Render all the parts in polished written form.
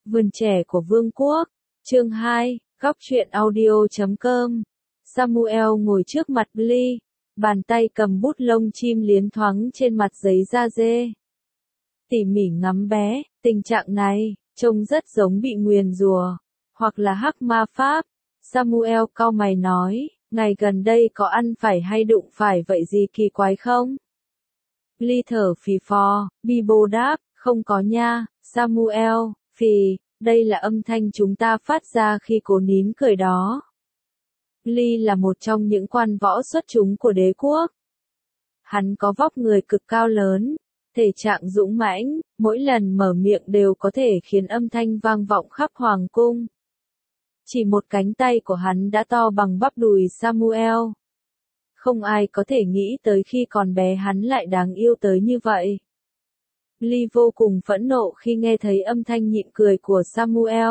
Vườn trẻ của Vương quốc. Chương 2, góc truyện audio.com. Samuel ngồi trước mặt Billy, bàn tay cầm bút lông chim liến thoáng trên mặt giấy da dê. Tỉ mỉ ngắm bé, tình trạng này, trông rất giống bị nguyền rủa, hoặc là hắc ma pháp. Samuel cau mày nói, ngày gần đây có ăn phải hay đụng phải vậy gì kỳ quái không? Billy thở phì phò, Bibo đáp, không có nha, Samuel, phì, đây là âm thanh chúng ta phát ra khi cố nín cười đó. Billy là một trong những quan võ xuất chúng của đế quốc. Hắn có vóc người cực cao lớn, thể trạng dũng mãnh, mỗi lần mở miệng đều có thể khiến âm thanh vang vọng khắp hoàng cung. Chỉ một cánh tay của hắn đã to bằng bắp đùi Samuel. Không ai có thể nghĩ tới khi còn bé hắn lại đáng yêu tới như vậy. Billy vô cùng phẫn nộ khi nghe thấy âm thanh nhịn cười của Samuel.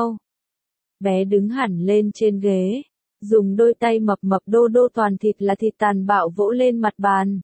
Bé đứng hẳn lên trên ghế, dùng đôi tay mập mập đô đô toàn thịt là thịt tàn bạo vỗ lên mặt bàn.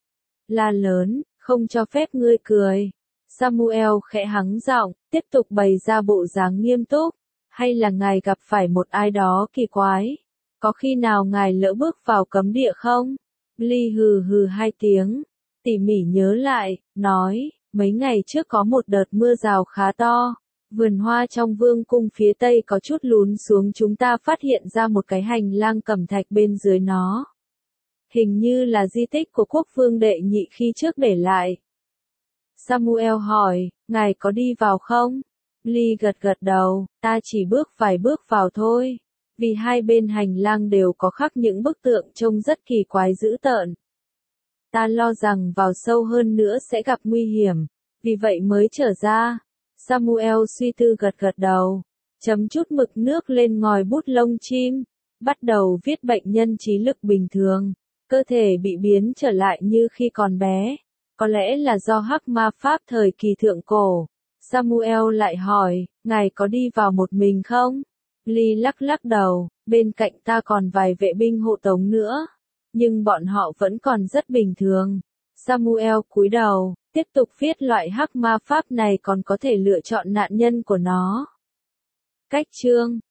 La lớn, không cho phép ngươi cười. Samuel khẽ hắng giọng, tiếp tục bày ra bộ dáng nghiêm túc. Hay là ngài gặp phải một ai đó kỳ quái? Có khi nào ngài lỡ bước vào cấm địa không? Billy hừ hừ hai tiếng, tỉ mỉ nhớ lại, nói, mấy ngày trước có một đợt mưa rào khá to. Vườn hoa trong vương cung phía tây có chút lún xuống, chúng ta phát hiện ra một cái hành lang cẩm thạch bên dưới nó. Hình như là di tích của quốc vương đệ nhị khi trước để lại. Samuel hỏi, ngài có đi vào không? Billy gật gật đầu, ta chỉ bước vài bước vào thôi. Vì hai bên hành lang đều có khắc những bức tượng trông rất kỳ quái dữ tợn. Ta lo rằng vào sâu hơn nữa sẽ gặp nguy hiểm, vì vậy mới trở ra. Samuel suy tư gật gật đầu, chấm chút mực nước lên ngòi bút lông chim, bắt đầu viết bệnh nhân trí lực bình thường, cơ thể bị biến trở lại như khi còn bé. Có lẽ là do hắc ma pháp thời kỳ thượng cổ. Samuel lại hỏi, ngài có đi vào một mình không? Lee lắc lắc đầu, bên cạnh ta còn vài vệ binh hộ tống nữa. Nhưng bọn họ vẫn còn rất bình thường. Samuel cúi đầu, tiếp tục viết loại hắc ma pháp này còn có thể lựa chọn nạn nhân của nó. Cách chương